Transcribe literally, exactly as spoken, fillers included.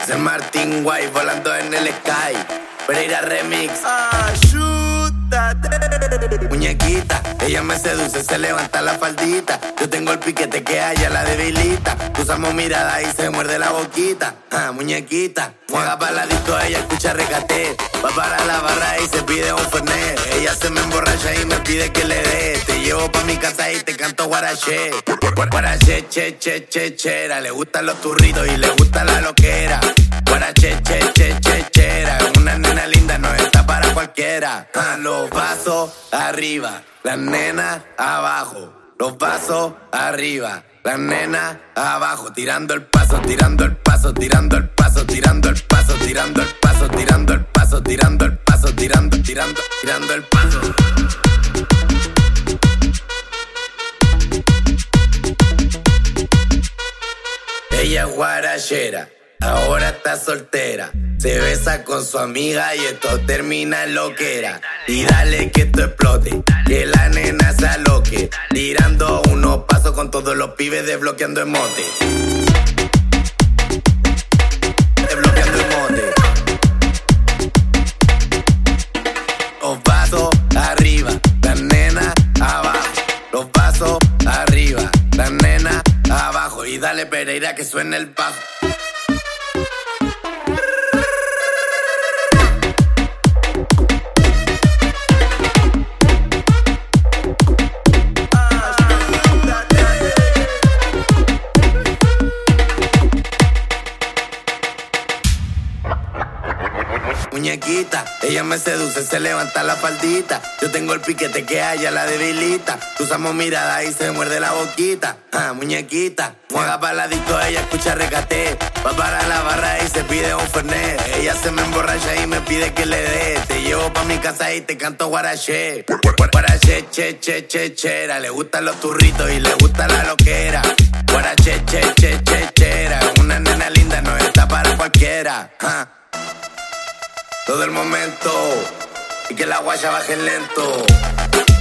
Es el Martin White volando en el sky. Pereira Remix. Ayúdate. Muñequita, ella me seduce, se levanta la faldita. Yo tengo el piquete que a ella la debilita. Usamos mirada y se muerde la boquita. Ah, muñequita, juega para la disco, ella escucha recate. Va para la barra y se pide un fernet. Ella se me emborracha y me pide que le dé. Te llevo pa' mi casa y te canto guaraché. Guaraché, che, che, che, chera. Le gustan los turritos y le gusta la loquera. Guaraché, che, che, che, chera. Una nena linda no está para cualquiera. Ah, los vasos arriba, las nenas abajo. Los vasos arriba, las nenas abajo. Tirando el paso, tirando el paso, tirando el paso, tirando el paso, tirando el paso, tirando el paso, tirando el paso, tirando, tirando, tirando el paso. Ella es guarachera, ahora está soltera. Se besa con su amiga y esto termina en loquera. Y dale que esto explote, que la nena se aloque. Tirando unos pasos con todos los pibes desbloqueando emote. Desbloqueando emote. Los vasos arriba, las nenas abajo. Los vasos arriba, las nenas abajo. Y dale Pereira que suene el bajo. Muñequita, ella me seduce, se levanta la faldita. Yo tengo el piquete que a ella la debilita. Usamos mirada y se muerde la boquita. Ah, muñequita, juega para la disco, ella escucha recate. Va para la barra y se pide un fernet. Ella se me emborracha y me pide que le dé. Te llevo pa' mi casa y te canto guaraché. Guaraché, che, che, che, chera. Le gustan los turritos y le gusta la loquera. Guaraché, che, che, che, chera. Una nena linda no está para cualquiera. Ah. Todo el momento y que la guaya baje lento.